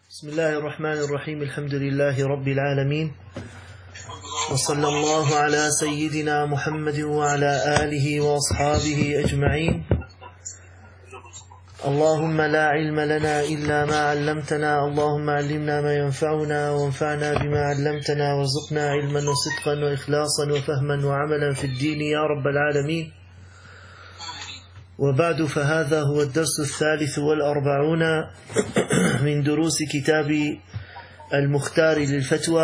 بسم الله الرحمن الرحيم. الحمد لله رب العالمين، وصلى الله على سيدنا محمد وعلى آله وأصحابه أجمعين. اللهم لا علم لنا إلا ما علمتنا، اللهم علمنا ما ينفعنا وانفعنا بما علمتنا، وارزقنا علما وصدقا وإخلاصا وفهما وعملا في الدين يا رب العالمين. وبعد، فهذا هو الدرس 43 من دروس كتاب المختار للفتوى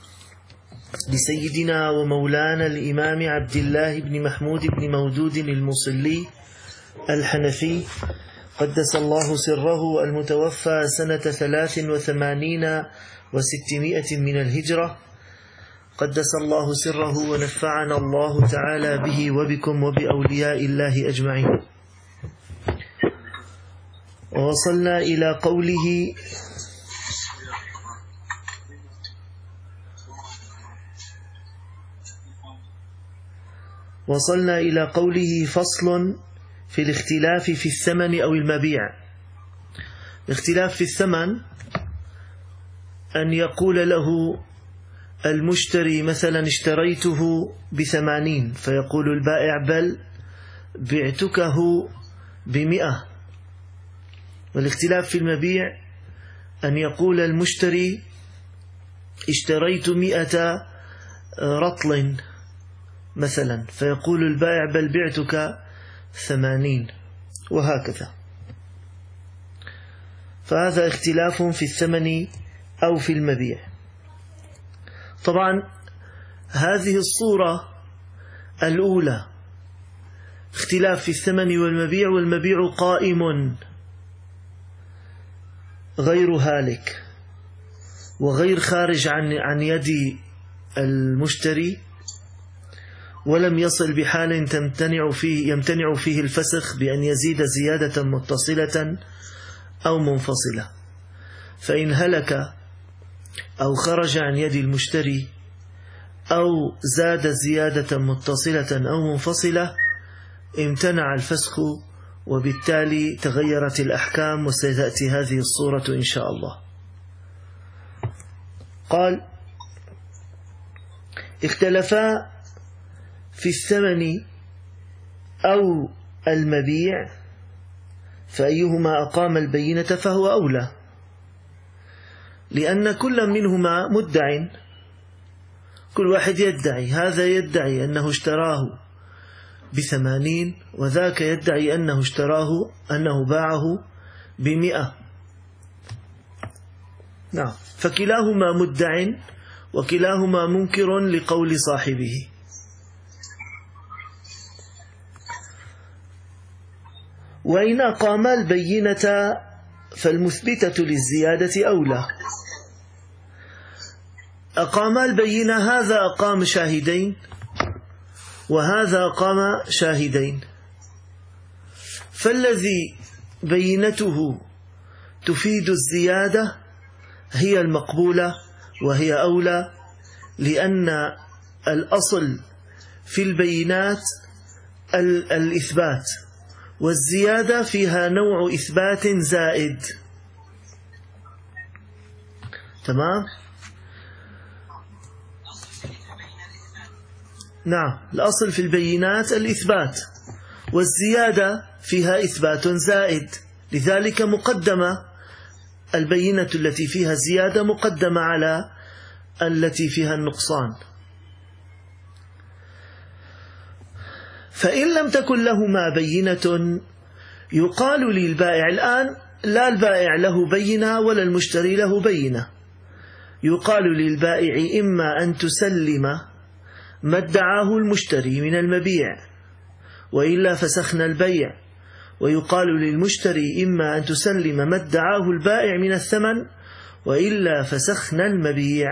لسيدنا ومولانا الإمام عبد الله بن محمود بن مودود المصلي الحنفي قدس الله سره، المتوفى سنة 83 و600 من الهجرة. قدس الله سره ونفعنا الله تعالى به وبكم وبأولياء الله أجمعين. ووصلنا إلى قوله فصل في الاختلاف في الثمن أو المبيع. الاختلاف في الثمن أن يقول له المشتري مثلا اشتريته ب80، فيقول البائع بل بعتكه ب100. والاختلاف في المبيع أن يقول المشتري اشتريت 100 رطل مثلا، فيقول البائع بل بعتك 80، وهكذا. فهذا اختلاف في الثمن أو في المبيع. طبعا هذه الصورة الأولى اختلاف في الثمن والمبيع، والمبيع قائم غير هالك وغير خارج عن يد المشتري، ولم يصل بحال يمتنع فيه الفسخ بأن يزيد زيادة متصلة أو منفصلة. فإن هلك أو خرج عن يد المشتري أو زاد زيادة متصلة أو منفصلة امتنع الفسخ، وبالتالي تغيرت الأحكام، وستأتي هذه الصورة إن شاء الله. قال: اختلفا في الثمن أو المبيع، فأيهما أقام البينة فهو أولى، لأن كل منهما مدع، كل واحد يدعي، هذا يدعي أنه اشتراه ب80، وذاك يدعي أنه باعه ب100. نعم، فكلاهما مدع وكلاهما منكر لقول صاحبه. وإن أقاما البينة فالمثبتة للزيادة أولى. أقاما البينة، هذا أقام شاهدين وهذا أقام شاهدين، فالذي بينته تفيد الزيادة هي المقبولة وهي أولى، لأن الأصل في البينات الإثبات، والزيادة فيها نوع إثبات زائد. تمام؟ نعم، الأصل في البينات الإثبات، والزيادة فيها إثبات زائد، لذلك مقدمة البينة التي فيها زيادة مقدمة على التي فيها النقصان. فإن لم تكن لهما بينة يقال للبائع، الآن لا البائع له بينة ولا المشتري له بينة، يقال للبائع إما أن تسلم ما ادعاه المشتري من المبيع وإلا فسخنا البيع، ويقال للمشتري إما أن تسلم ما ادعاه البائع من الثمن وإلا فسخنا المبيع.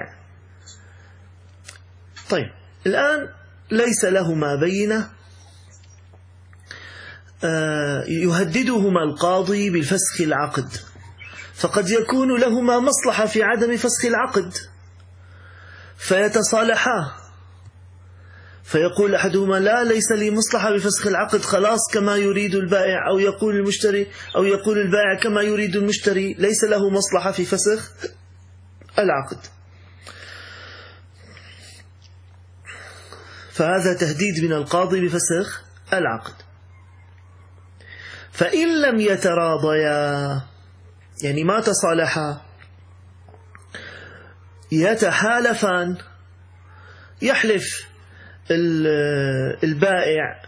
طيب، الآن ليس لهما بينة، يهددهما القاضي بالفسخ العقد، فقد يكون لهما مصلحة في عدم فسخ العقد فيتصالحا، فيقول أحدهما لا ليس لي مصلحة بفسخ العقد خلاص كما يريد البائع، أو يقول المشتري أو يقول البائع كما يريد المشتري ليس له مصلحة في فسخ العقد. فهذا تهديد من القاضي بفسخ العقد. فإن لم يتراضيا يعني ما تصالحا يتحالفان، يحلف البائع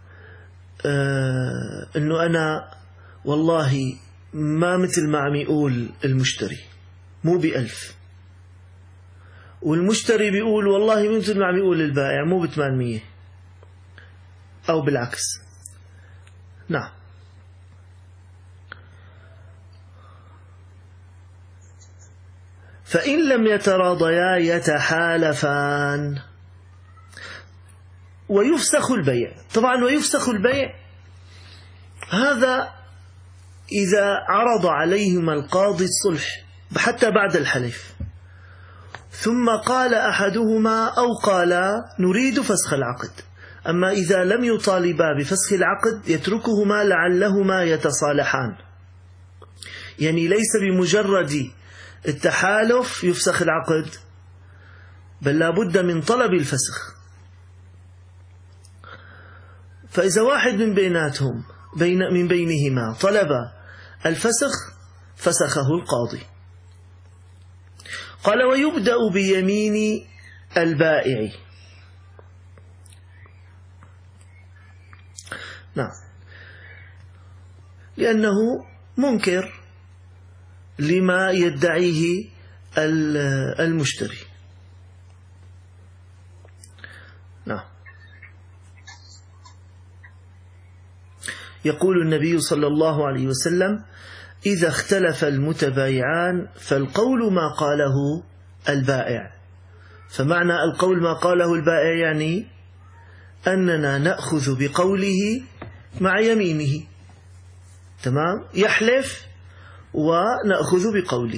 أنه أنا والله ما مثل ما عم يقول المشتري مو ب1000، والمشتري بيقول والله مثل ما عم يقول البائع مو ب800 أو بالعكس. نعم. فإن لم يتراضيا يتحالفان ويفسخ البيع. طبعا ويفسخ البيع هذا إذا عرض عليهما القاضي الصلح حتى بعد الحلف، ثم قال أحدهما أو قال نريد فسخ العقد. أما إذا لم يطالبا بفسخ العقد يتركهما لعلهما يتصالحان، يعني ليس بمجرد التحالف يفسخ العقد، بل لا بد من طلب الفسخ. فإذا واحد من بيناتهم من بينهما طلب الفسخ فسخه القاضي. قال ويبدأ بيمين البائع. نعم، لأنه منكر لما يدعيه المشتري. نعم. يقول النبي صلى الله عليه وسلم إذا اختلف المتبايعان فالقول ما قاله البائع. فمعنى القول ما قاله البائع يعني أننا نأخذ بقوله مع يمينه. تمام، يحلف ونأخذ بقوله.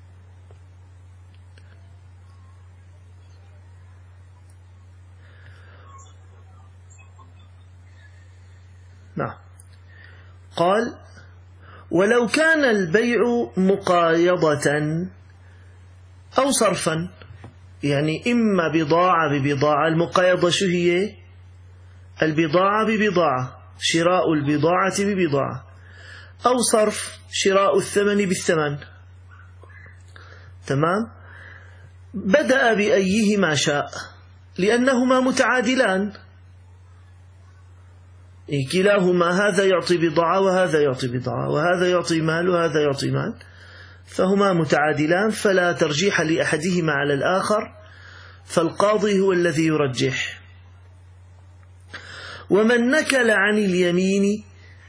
نعم. قال ولو كان البيع مقايضة أو صرفا، يعني إما بضاعة ببضاعة. المقايضة شو هي؟ البضاعة ببضاعة، شراء البضاعة ببضاعة، أو صرف شراء الثمن بالثمن. تمام. بدأ بأيهما شاء لأنهما متعادلان، كلاهما هذا يعطي بضاعة وهذا يعطي بضاعة، وهذا يعطي مال وهذا يعطي مال، فهما متعادلان فلا ترجيح لأحدهما على الآخر، فالقاضي هو الذي يرجح. ومن نكل عن اليمين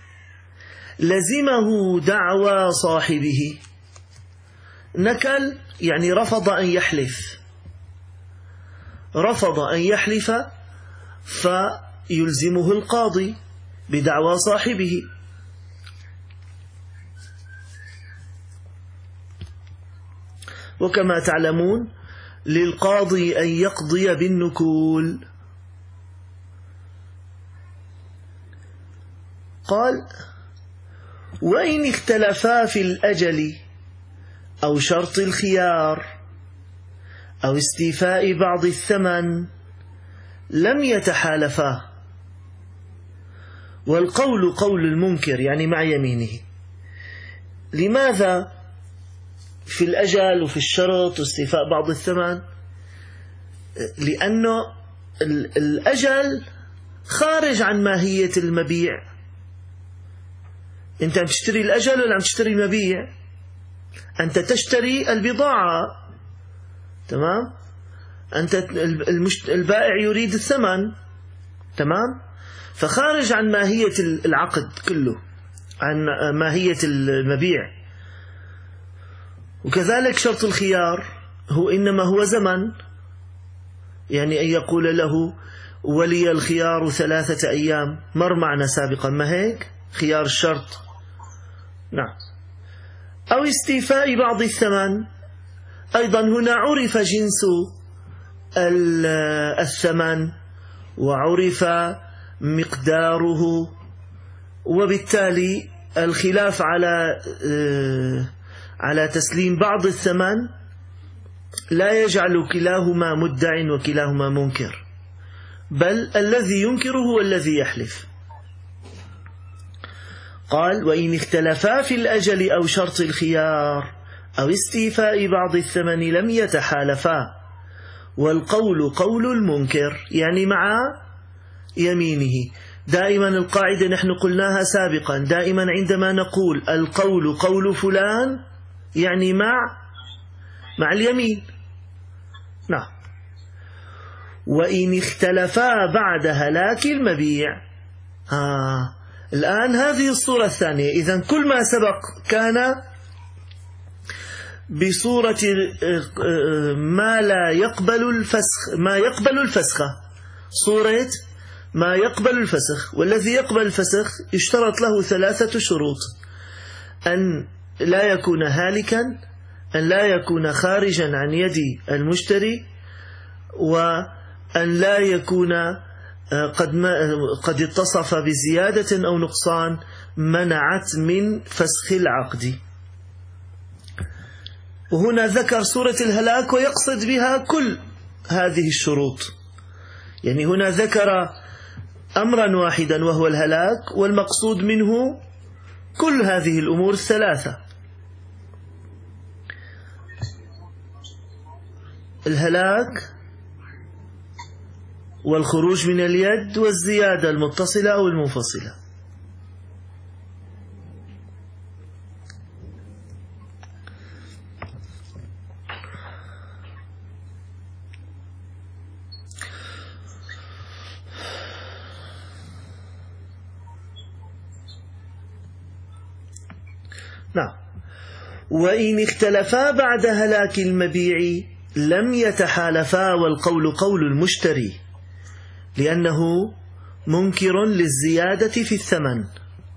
لزمه دعوى صاحبه. نكل يعني رفض أن يحلف، رفض أن يحلف فيلزمه القاضي بدعوى صاحبه. وكما تعلمون للقاضي أن يقضي بالنكول. قال وإن اختلفا في الأجل أو شرط الخيار أو استيفاء بعض الثمن لم يتحالفا. والقول قول المنكر يعني مع يمينه. لماذا في الأجل وفي الشرط واستيفاء بعض الثمن؟ لأنه الأجل خارج عن ماهية المبيع. أنت عم تشتري الأجل ولا عم تشتري المبيع؟ أنت تشتري البضاعة. تمام. أنت البائع يريد الثمن. تمام. فخارج عن ماهية العقد كله، عن ماهية المبيع. وكذلك شرط الخيار هو إنما هو زمن، يعني أن يقول له ولي الخيار 3 أيام، مر معنا سابقا ما هيك خيار الشرط. نعم. أو استيفاء بعض الثمن، أيضا هنا عرف جنس الثمن وعرف مقداره، وبالتالي الخلاف على تسليم بعض الثمن لا يجعل كلاهما مدع وكلاهما منكر، بل الذي ينكر هو الذي يحلف. قال: وإن اختلفا في الأجل أو شرط الخيار أو استيفاء بعض الثمن لم يتحالفا، والقول قول المنكر، يعني مع يمينه. دائما القاعدة نحن قلناها سابقا، دائما عندما نقول القول قول فلان يعني مع اليمين. نعم. وإن اختلفا بعد هلاك المبيع. الآن هذه الصورة الثانية. إذن كل ما سبق كان بصورة ما لا يقبل الفسخ، ما يقبل الفسخ، صورة ما يقبل الفسخ. والذي يقبل الفسخ اشترط له 3 شروط: أن لا يكون هالكا، أن لا يكون خارجا عن يد المشتري، وأن لا يكون قد اتصف بزيادة أو نقصان منعت من فسخ العقد. وهنا ذكر سورة الهلاك ويقصد بها كل هذه الشروط، يعني هنا ذكر أمرا واحدا وهو الهلاك، والمقصود منه كل هذه الأمور الثلاثة: الهلاك والخروج من اليد والزيادة المتصلة أو المنفصلة. نعم. وإن اختلفا بعد هلاك المبيع لم يتحالفا، والقول قول المشتري، لأنه منكر للزيادة في الثمن.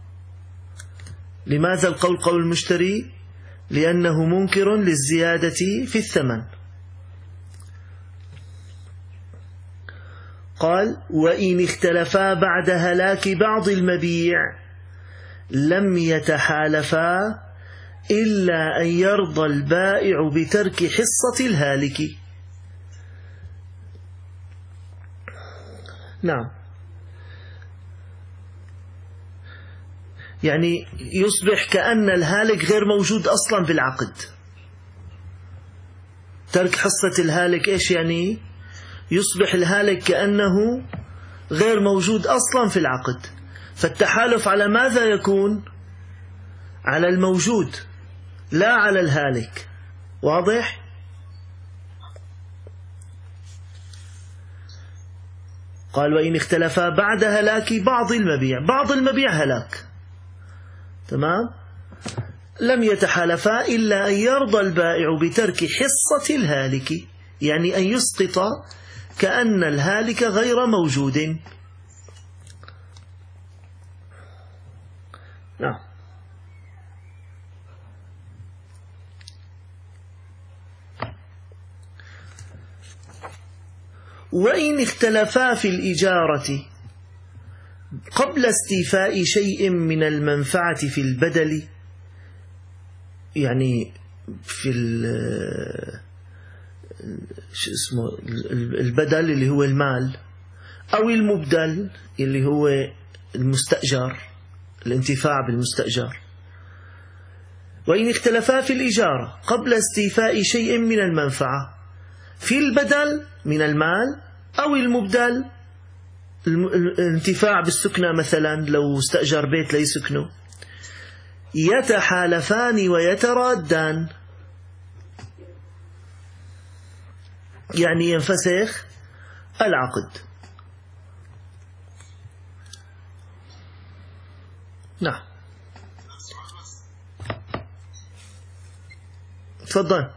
لماذا القول قول المشتري؟ لأنه منكر للزيادة في الثمن. قال: وإن اختلفا بعد هلاك بعض المبيع لم يتحالفا إلا أن يرضى البائع بترك حصة الهالك. نعم، يعني يصبح كأن الهالك غير موجود أصلا بالعقد. ترك حصة الهالك إيش يعني؟ يصبح الهالك كأنه غير موجود أصلا في العقد، فالتحالف على ماذا يكون؟ على الموجود لا على الهالك. واضح؟ قال: وإن اختلفا بعد هلاك بعض المبيع، بعض المبيع هلاك، تمام، لم يتحالفا إلا أن يرضى البائع بترك حصة الهالك، يعني أن يسقط كأن الهالك غير موجود. نعم. وإن اختلفا في الإجارة قبل استيفاء شيء من المنفعة في البدل، يعني في البدل اللي هو المال، أو المبدل اللي هو المستأجر، الانتفاع بالمستأجر. وإن اختلفا في الإجارة قبل استيفاء شيء من المنفعة في البدل من المال أو المبدل، الانتفاع بالسكنة مثلا، لو استأجر بيت ليسكنه، يتحالفان ويترادان، يعني ينفسخ العقد. نعم، تفضل.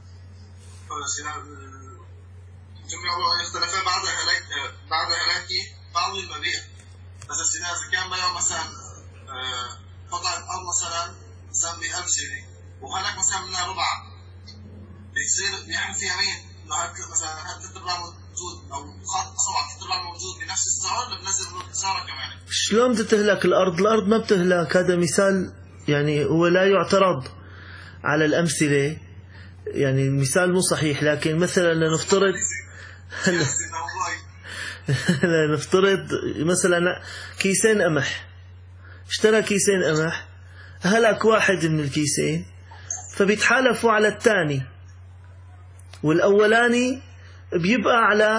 جميع اختلافات بعد هلاك بعض المبيع، بس إذا كان بيع مثلا قطعة أرض مثلا ب1000 جنيه وهلاك مثلا منها ربع، بيصير بيحمل في يمين إنه مثلا هل تتبع موجود أو خاصة على التربع الموجود بنفس الزمن بنزل له خسارة كمان. شلون تهلك الأرض؟ الأرض ما بتهلك. هذا مثال يعني هو لا يعترض على الأمثلة، يعني المثال مو صحيح، لكن مثلا لنفترض لنفترض مثلا كيسين قمح، اشترى كيسين قمح، هلك واحد من الكيسين فبيتحالفوا على الثاني، والأولاني بيبقى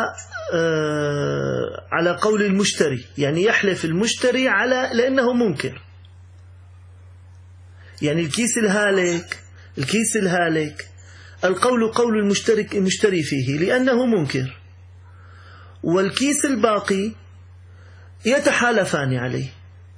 على قول المشتري، يعني يحلف المشتري على لأنه منكر. يعني الكيس الهالك القول قول المشتري فيه لأنه منكر، والكيس الباقي يتحالفان عليه.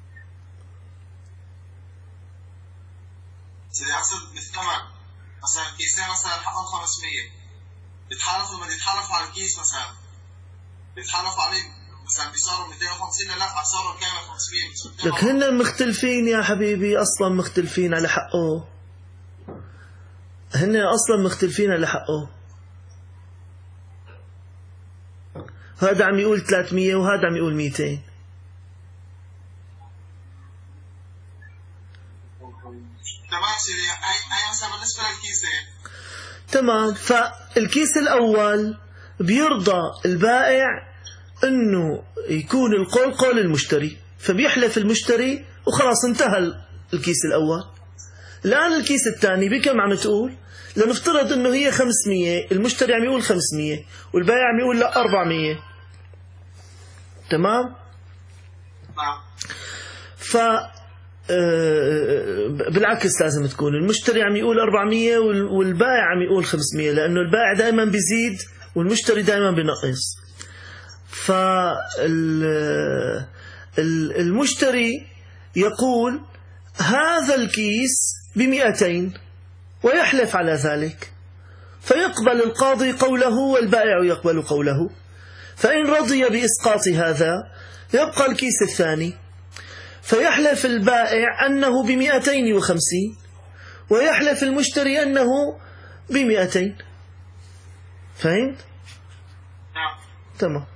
سيدي أقصد بالثمن، مثلا كيسين مثلا حقهم 500 بيتحالفوا، لما يتحالفوا على الكيس مثلا بيتحالفوا عليه مثلا بيصاروا 250، لا صاروا كامل 500. لك هن مختلفين يا حبيبي، أصلا مختلفين على حقه، هن أصلا مختلفين على حقه. هذا عم يقول 300 وهذا عم يقول 200. تمام سيدي، هي مثلا بالنسبة للكيسين تمام. فالكيس الأول بيرضى البائع أنه يكون القول قول المشتري، فبيحلف المشتري وخلاص انتهى الكيس الأول. الآن الكيس الثاني بكم عم تقول؟ لنفترض أنه هي 500، المشتري عم يقول 500 والبائع عم يقول لا 400. تمام؟ بالعكس لازم تكون المشتري عم يقول 400 والبائع عم يقول 500، لأنه البائع دائما بيزيد والمشتري دائما بينقص. فالمشتري يقول هذا الكيس ب200 ويحلف على ذلك، فيقبل القاضي قوله والبائع يقبل قوله، فإن رضي بإسقاط هذا يبقى الكيس الثاني، فيحلف البائع أنه ب250 ويحلف المشتري أنه ب200. فهمت؟ تمام.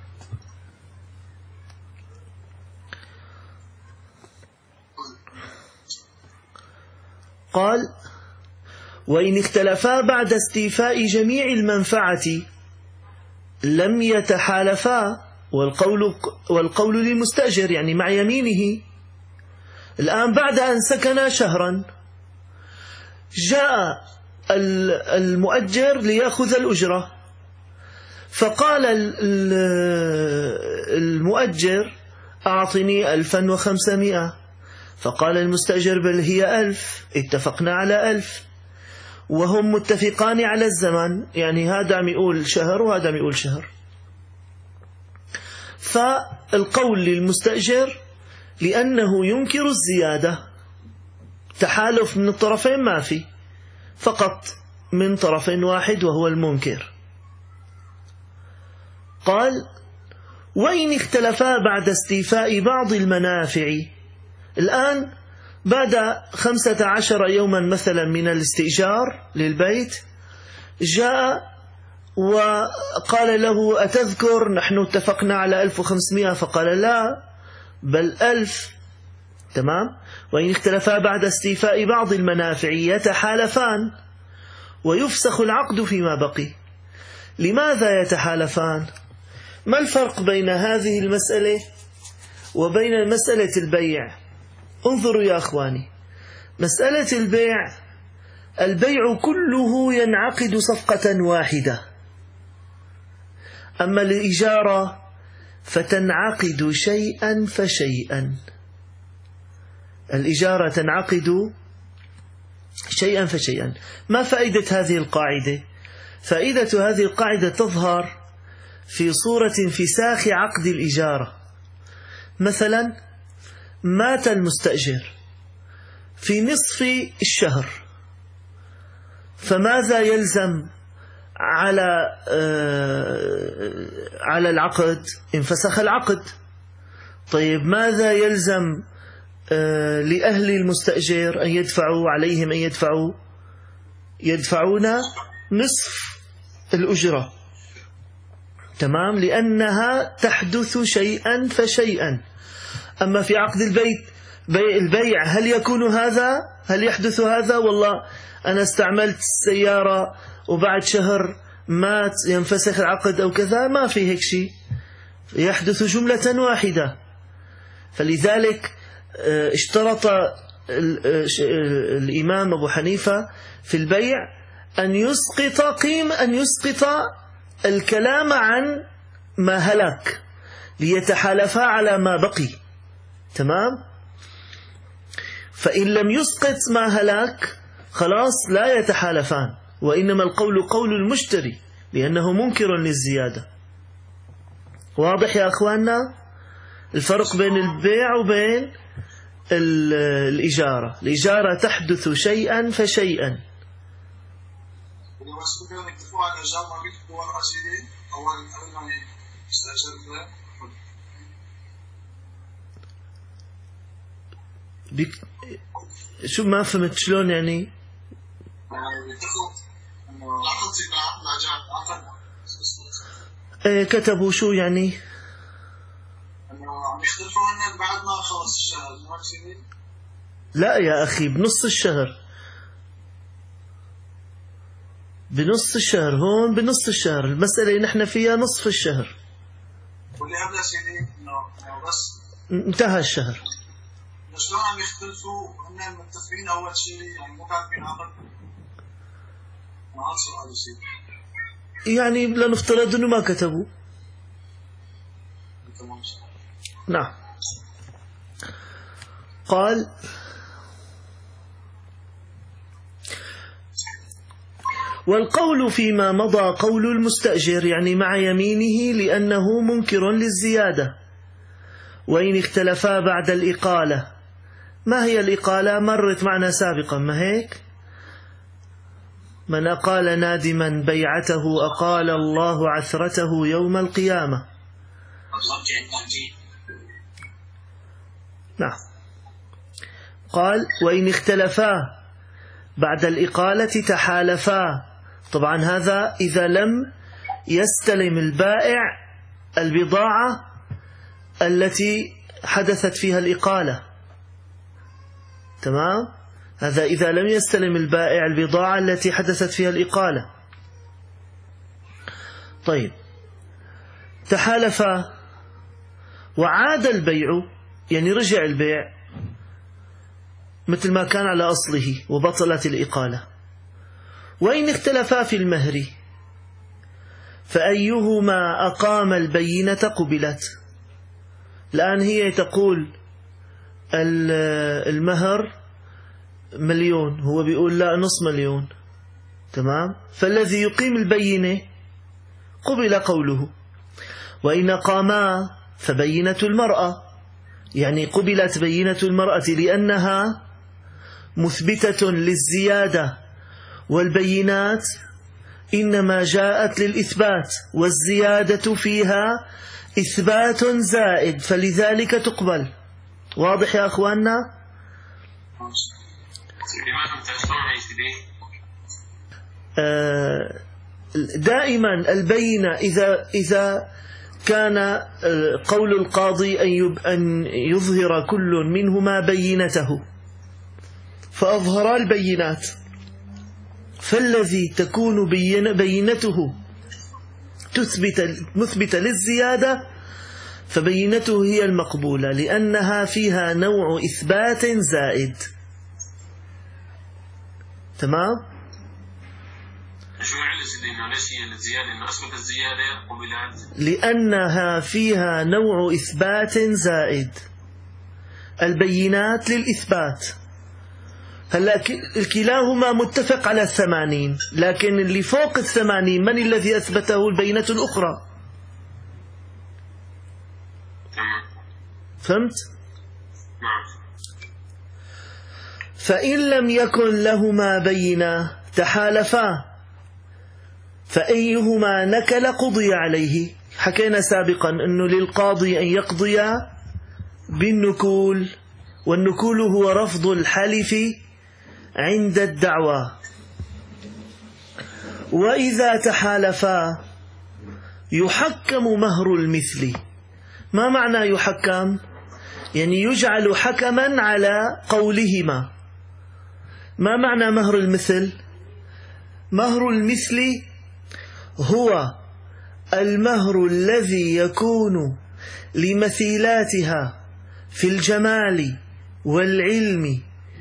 قال وإن اختلفا بعد استيفاء جميع المنفعة لم يتحالفا، والقول للمستأجر يعني مع يمينه. الآن بعد أن سكن شهرا جاء المؤجر ليأخذ الأجرة، فقال المؤجر أعطني 1500، فقال المستأجر بل هي 1000، اتفقنا على 1000 وهم متفقان على الزمن، يعني هذا عم يقول شهر وهذا عم يقول شهر. فالقول للمستأجر لأنه ينكر الزيادة، تحالف من الطرفين ما في، فقط من طرف واحد وهو المنكر. قال وإن اختلفا بعد استيفاء بعض المنافع، الآن بعد 15 يوما مثلا من الاستئجار للبيت جاء وقال له أتذكر نحن اتفقنا على 1500، فقال لا بل 1000. تمام. وإن اختلفا بعد استيفاء بعض المنافع يتحالفان ويفسخ العقد فيما بقي. لماذا يتحالفان؟ ما الفرق بين هذه المسألة وبين مسألة البيع؟ انظروا يا أخواني، مسألة البيع كله ينعقد صفقة واحدة، أما الإجارة فتنعقد شيئا فشيئا. الإجارة تنعقد شيئا فشيئا. ما فائدة هذه القاعدة؟ فائدة هذه القاعدة تظهر في صورة انفساخ عقد الإجارة. مثلا مات المستأجر في نصف الشهر، فماذا يلزم على العقد؟ انفسخ العقد. طيب ماذا يلزم لأهل المستأجر أن يدفعوا؟ عليهم أن يدفعون نصف الأجرة. تمام، لأنها تحدث شيئا فشيئا. أما في عقد البيع هل يكون هذا؟ هل يحدث هذا؟ والله أنا استعملت السيارة وبعد شهر مات ينفسخ العقد أو كذا، ما في هيك شيء، يحدث جملة واحدة. فلذلك اشترط الإمام أبو حنيفة في البيع أن يسقط الكلام عن ما هلك ليتحالفا على ما بقي. تمام. فإن لم يسقط ما هلك خلاص لا يتحالفان، وإنما القول قول المشتري لأنه منكر للزيادة. واضح يا أخواننا الفرق بين البيع وبين الإجارة؟ الإجارة تحدث شيئا فشيئا. شو ما فهمت شلون يعني؟ كتبوا شو يعني؟ بعد ما خلص الشهر. لا يا أخي، بنص الشهر، بنص الشهر، هون بنص الشهر، المسألة نحن فيها نصف الشهر، واللي قبل سيدي بس انتهى الشهر. شلون عم يختلفوا؟ هن متفقين أول شيء يعني مو كاتبين عقد؟ ما عاد سؤال سيدي، يعني لنفترض إنه ما كتبوا. نعم. قال والقول فيما مضى قول المستأجر، يعني مع يمينه لأنه منكر للزيادة. وإن اختلفا بعد الإقالة، ما هي الإقالة؟ مرت معنا سابقا، ما هيك؟ من أقال نادما بيعته أقال الله عثرته يوم القيامة. نعم. قال وإن اختلفا بعد الإقالة تحالفا. طبعا هذا إذا لم يستلم البائع البضاعة التي حدثت فيها الإقالة. تمام؟ هذا إذا لم يستلم البائع البضاعة التي حدثت فيها الإقالة. طيب، تحالفا وعاد البيع، يعني رجع البيع مثل ما كان على أصله وبطلت الإقالة. وإن اختلفا في المهر فأيهما أقام البينة قبلت. الآن هي تقول المهر 1,000,000، هو بيقول لا 500,000. تمام؟ فالذي يقيم البينة قبل قوله. وإن قاما فبينة المرأة، يعني قبلت بينة المرأة لأنها مثبتة للزيادة، والبينات إنما جاءت للإثبات، والزيادة فيها إثبات زائد، فلذلك تقبل. واضح يا أخواننا؟ دائما البينة إذا كان قول القاضي أن يظهر كل منهما بينته فأظهر البينات، فالذي تكون بينته مثبتة للزيادة فبينته هي المقبولة، لأنها فيها نوع إثبات زائد. تمام؟ لأنها فيها نوع إثبات زائد. البينات للإثبات. هلا الكلاهما متفق على 80، لكن اللي فوق 80 من الذي أثبته؟ البينة الأخرى. فهمت؟ فإن لم يكن لهما بينة تحالفا، فأيهما نكل قضي عليه. حكينا سابقا أنه للقاضي أن يقضي بالنكول، والنكول هو رفض الحلف عند الدعوى. وإذا تحالفا يحكم مهر المثل. ما معنى يحكم؟ يعني يجعل حكما على قولهما. ما معنى مهر المثل؟ مهر المثل هو المهر الذي يكون لمثيلاتها في الجمال والعلم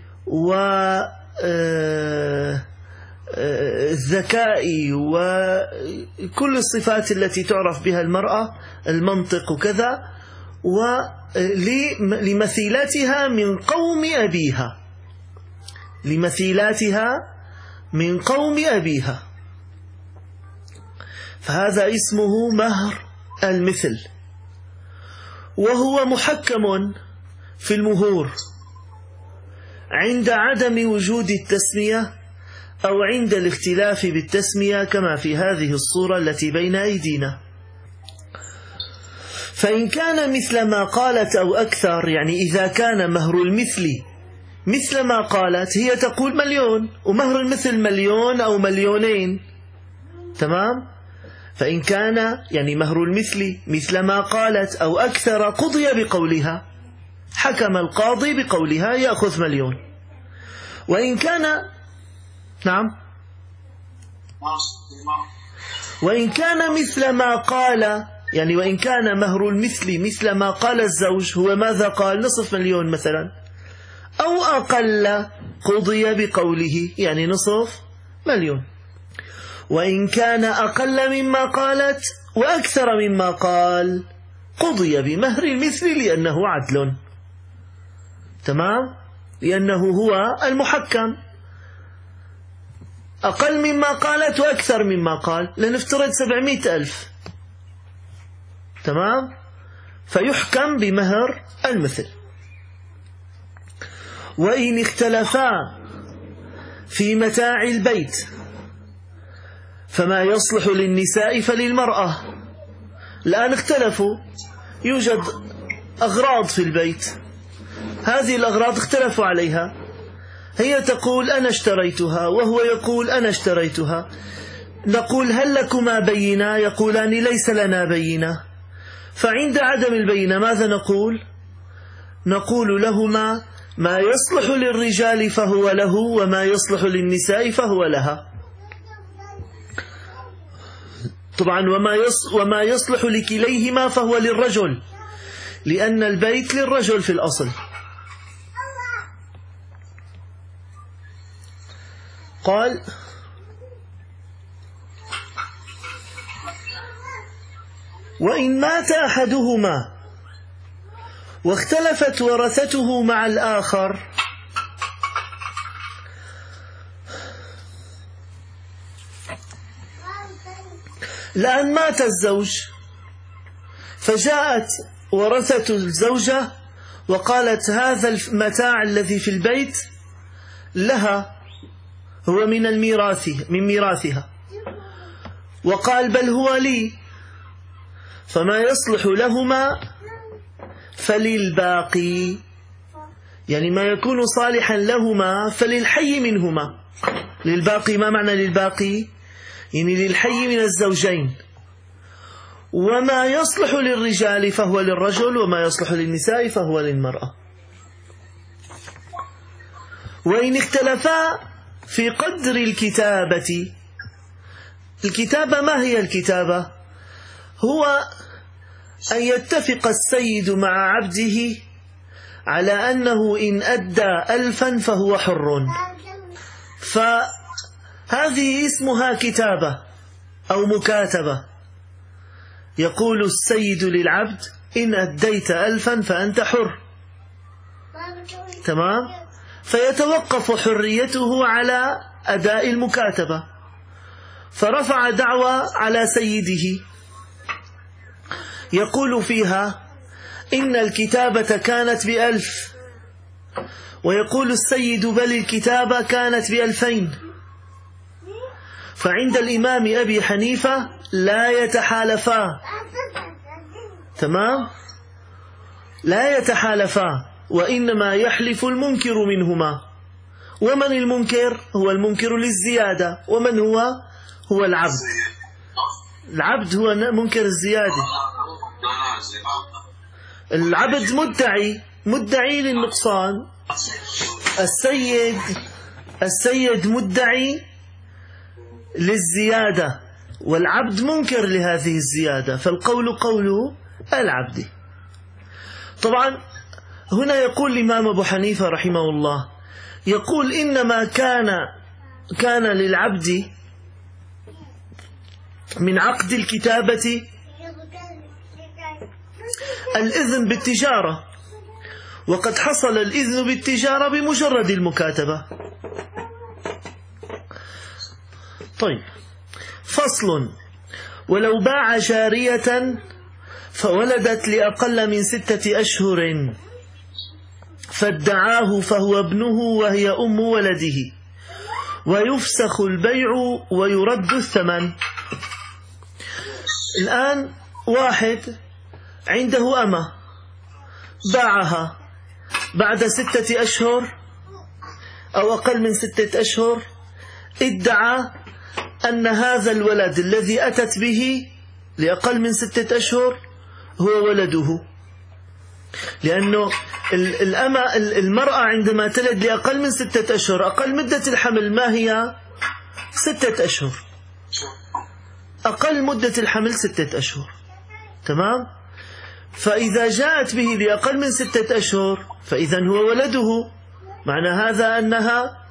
والذكاء وكل الصفات التي تعرف بها المرأة، المنطق وكذا، ولمثيلاتها من قوم أبيها، لمثيلاتها من قوم أبيها، فهذا اسمه مهر المثل، وهو محكم في المهور عند عدم وجود التسمية أو عند الاختلاف بالتسمية كما في هذه الصورة التي بين أيدينا. فإن كان مثل ما قالت أو أكثر، يعني إذا كان مهر المثل مثل ما قالت، هي تقول 1,000,000 ومهر المثل 1,000,000 أو 2,000,000، تمام؟ فإن كان يعني مهر المثل مثل ما قالت أو أكثر قضي بقولها، حكم القاضي بقولها يأخذ 1,000,000. وإن كان نعم، وإن كان مثل ما قال، يعني وإن كان مهر المثل مثل ما قال الزوج، هو ماذا قال؟ نصف 1,000,000 مثلا، أو أقل قضي بقوله، يعني نصف 1,000,000. وإن كان أقل مما قالت وأكثر مما قال قضي بمهر المثل لأنه عدل، تمام؟ لأنه هو المحكم. أقل مما قالت وأكثر مما قال، لنفترض 700,000، تمام؟ فيحكم بمهر المثل. وإن اختلفا في متاع البيت فما يصلح للنساء فللمرأة. الآن اختلفوا، يوجد أغراض في البيت، هذه الأغراض اختلفوا عليها، هي تقول أنا اشتريتها وهو يقول أنا اشتريتها، نقول هل لكما بينة؟ يقولان ليس لنا بينة. فعند عدم البينة ماذا نقول؟ نقول لهما ما يصلح للرجال فهو له وما يصلح للنساء فهو لها. طبعا وما يصلح لكليهما فهو للرجل، لأن البيت للرجل في الأصل. قال وإن مات أحدهما واختلفت ورثته مع الآخر، لأن مات الزوج فجاءت ورثة الزوجة وقالت هذا المتاع الذي في البيت لها، هو من ميراثها، وقال بل هو لي، فما يصلح لهما فللباقي، يعني ما يكون صالحا لهما فللحي منهما. للباقي ما معنى للباقي؟ يعني للحي من الزوجين. وما يصلح للرجال فهو للرجل وما يصلح للنساء فهو للمرأة. وإن اختلفا في قدر الكتابة، الكتابة ما هي الكتابة؟ هو أن يتفق السيد مع عبده على أنه إن أدى 1000 فهو حر، فهذه اسمها كتابة أو مكاتبة. يقول السيد للعبد إن أديت 1000 فأنت حر، تمام؟ فيتوقف حريته على أداء المكاتبة، فرفع دعوى على سيده يقول فيها إن الكتابة كانت ب1000، ويقول السيد بل الكتابة كانت ب2000. فعند الإمام أبي حنيفة لا يتحالفا، تمام؟ لا يتحالفا، وإنما يحلف المنكر منهما. ومن المنكر؟ هو المنكر للزيادة. ومن هو؟ هو العبد. العبد هو منكر الزيادة. العبد مدعي للنقصان. السيد مدعي للزيادة، والعبد منكر لهذه الزيادة، فالقول قول العبد. طبعا هنا يقول الإمام أبو حنيفة رحمه الله، يقول إنما كان للعبد من عقد الكتابة الإذن بالتجارة، وقد حصل الإذن بالتجارة بمجرد المكاتبة. طيب، فصل: ولو باع جارية فولدت لأقل من 6 أشهر فادعاه فهو ابنه وهي أم ولده، ويفسخ البيع ويرد الثمن. الآن واحد عنده أمة باعها بعد 6 أشهر أو أقل من 6 أشهر، ادعى أن هذا الولد الذي أتت به لأقل من 6 أشهر هو ولده، لأنه المرأة عندما تلد لأقل من 6 أشهر، أقل مدة الحمل ما هي؟ 6 أشهر. أقل مدة الحمل 6 أشهر، تمام؟ فإذا جاءت به لأقل من 6 أشهر فإذا هو ولده. معنى هذا أنها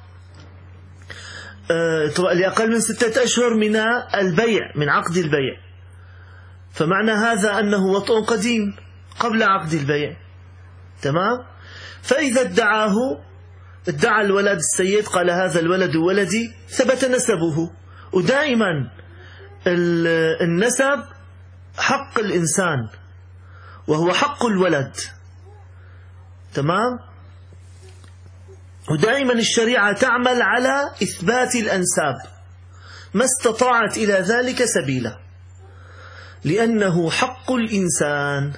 لأقل من 6 أشهر من البيع، من عقد البيع، فمعنى هذا أنه وطء قديم قبل عقد البيع، تمام؟ فإذا ادعى الولد السيد، قال هذا الولد ولدي، ثبت نسبه. ودائما النسب حق الإنسان وهو حق الولد، تمام؟ ودائما الشريعة تعمل على إثبات الأنساب ما استطاعت إلى ذلك سبيلا، لأنه حق الإنسان.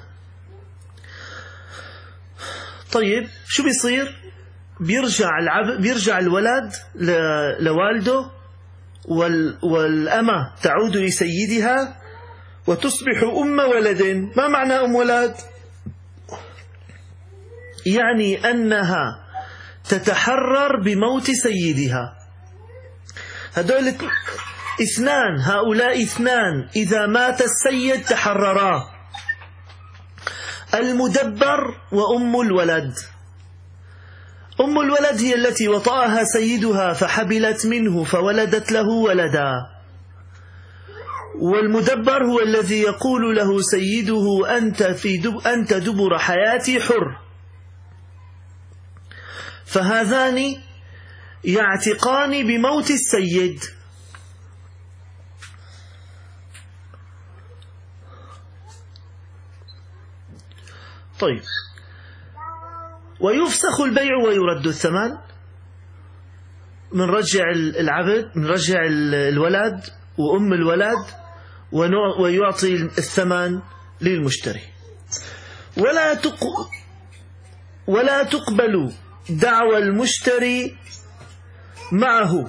طيب، شو بيصير؟ بيرجع الولد لوالده، والأمة تعود لسيدها وتصبح أم ولد. ما معنى أم ولد؟ يعني أنها تتحرر بموت سيدها. هؤلاء اثنان إذا مات السيد تحررا: المدبر وأم الولد. أم الولد هي التي وطأها سيدها فحبلت منه فولدت له ولدا، والمدبر هو الذي يقول له سيده أنت دبر حياتي حر. فهذان يعتقان بموت السيد. طيب، ويفسخ البيع ويرد الثمن. منرجع العبد، منرجع الولد وأم الولد، ويعطي الثمن للمشتري. ولا تقبل دعوى المشتري معه،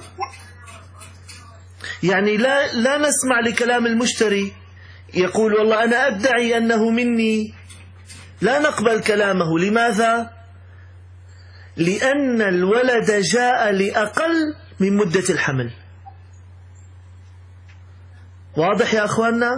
يعني لا نسمع لكلام المشتري يقول والله أنا أدعي أنه مني، لا نقبل كلامه. لماذا؟ لأن الولد جاء لأقل من مدة الحمل. واضح يا أخواننا؟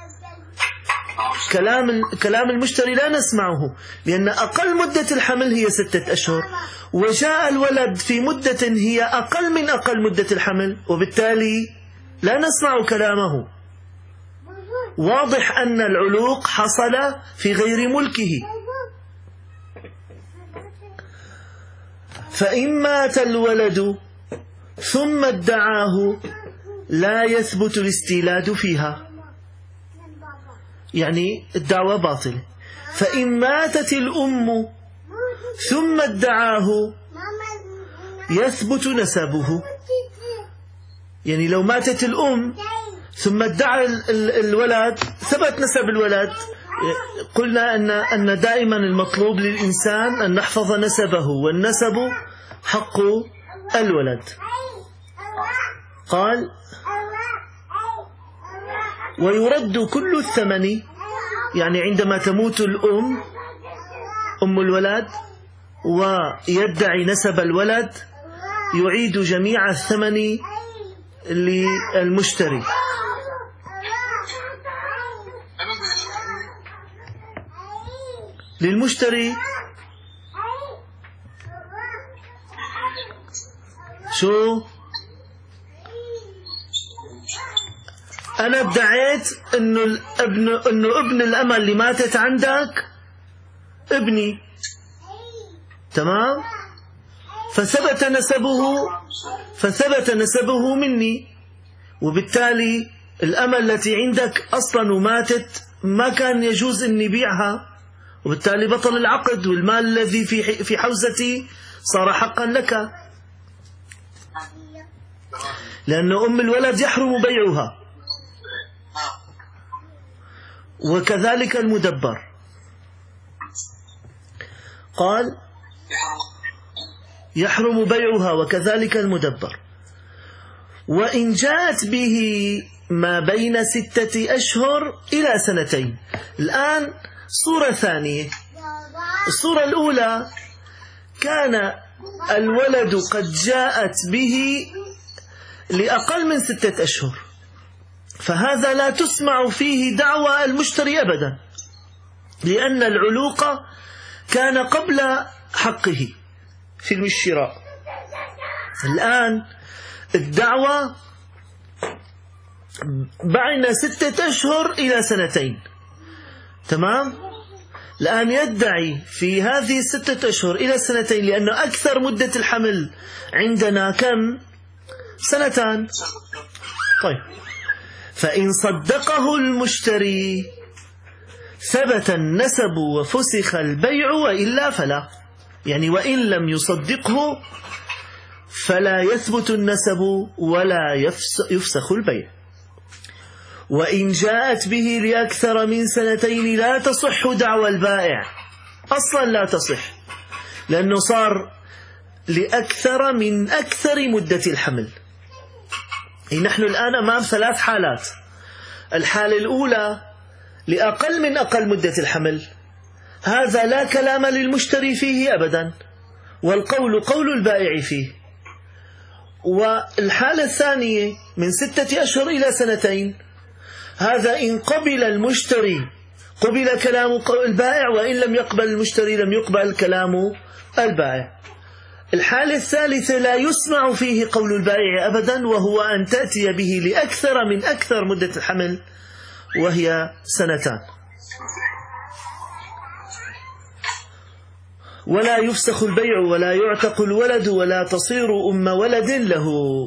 كلام المشتري لا نسمعه، لأن أقل مدة الحمل هي 6 أشهر، وجاء الولد في مدة هي أقل من أقل مدة الحمل، وبالتالي لا نسمع كلامه. واضح أن العلوق حصل في غير ملكه. فإن مات الولد ثم ادعاه لا يثبت الاستيلاد فيها، يعني الدعوة باطلة. فإن ماتت الأم ثم ادعاه يثبت نسبه، يعني لو ماتت الأم ثم ادعى الولد ثبت نسب الولد. قلنا أن دائما المطلوب للإنسان أن نحفظ نسبه، والنسب حق الولد. قال ويرد كل الثمن، يعني عندما تموت الأم أم الولد ويدعي نسب الولد يعيد جميع الثمن للمشتري. شو أنا ادعيت إنه ابن الأمة اللي ماتت عندك ابني، تمام؟ فثبت نسبه مني، وبالتالي الأمة التي عندك أصلا وماتت ما كان يجوز أن يبيعها، وبالتالي بطل العقد، والمال الذي في حوزتي صار حقا لك، لأن أم الولد يحرم بيعها. وكذلك المدبر، قال يحرم بيعها وكذلك المدبر. وإن جاءت به ما بين 6 أشهر إلى 2 الآن صورة ثانية. الصورة الأولى كان الولد قد جاءت به لأقل من 6 أشهر، فهذا لا تسمع فيه دعوى المشتري أبدا، لأن العلوق كان قبل حقه في الشراء. الآن الدعوة بعد 6 أشهر إلى 2، تمام؟ الآن يدعي في هذه 6 أشهر إلى 2، لأنه أكثر مدة الحمل عندنا كم؟ 2. طيب، فإن صدقه المشتري ثبت النسب وفسخ البيع، وإلا فلا، يعني وإن لم يصدقه فلا يثبت النسب ولا يفسخ البيع. وإن جاءت به لأكثر من 2 لا تصح دعوى البائع، أصلا لا تصح، لأنه صار لأكثر من أكثر مدة الحمل. نحن الآن أمام 3 حالات. الحالة الأولى لأقل من أقل مدة الحمل، هذا لا كلام للمشتري فيه أبدا، والقول قول البائع فيه. والحالة الثانية من 6 أشهر إلى 2، هذا إن قبل المشتري قبل كلام البائع، وإن لم يقبل المشتري لم يقبل كلام البائع. الحالة الثالثة لا يسمع فيه قول البائع أبدا، وهو أن تأتي به لأكثر من أكثر مدة الحمل، وهي 2. ولا يفسخ البيع ولا يعتق الولد ولا تصير أم ولد له.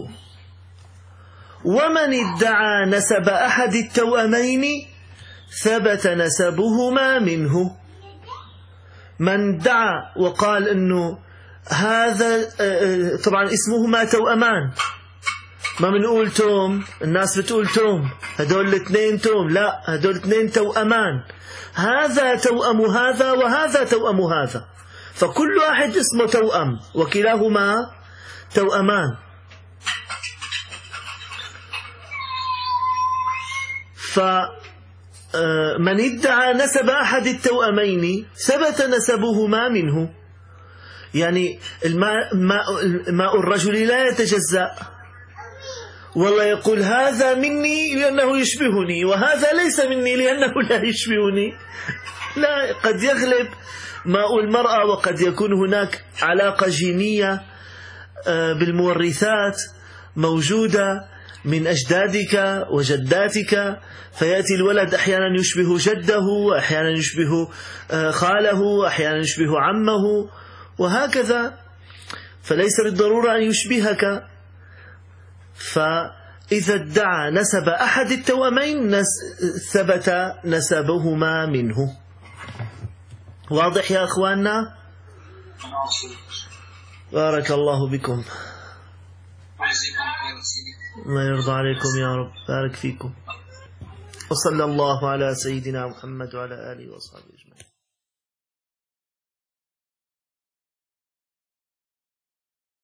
ومن ادعى نسب أحد التوأمين ثبت نسبهما منه. من ادعى وقال أنه هذا طبعا اسمهما توأمان، ما بنقول توم، الناس بتقول توم، هدول 2 توم، لا، هدول 2 توأمان، هذا توأم هذا وهذا توأم هذا، فكل واحد اسمه توأم وكلاهما توأمان. فمن ادعى نسب أحد التوأمين ثبت نسبهما منه، يعني ماء الرجل لا يتجزأ، والله يقول هذا مني لأنه يشبهني، وهذا ليس مني لأنه لا يشبهني. لا، قد يغلب ماء المرأة، وقد يكون هناك علاقة جينية بالمورثات موجودة من أجدادك وجداتك، فيأتي الولد أحيانا يشبه جده، وأحيانا يشبه خاله، وأحيانا يشبه عمه، وهكذا، فليس بالضرورة أن يشبهك. فإذا ادعى نسب أحد التوأمين ثبت نسبهما منه. واضح يا أخواننا؟ بارك الله بكم، الله يرضى عليكم يا رب، بارك فيكم. وصلى الله على سيدنا محمد وعلى آله وصحبه أجمعين.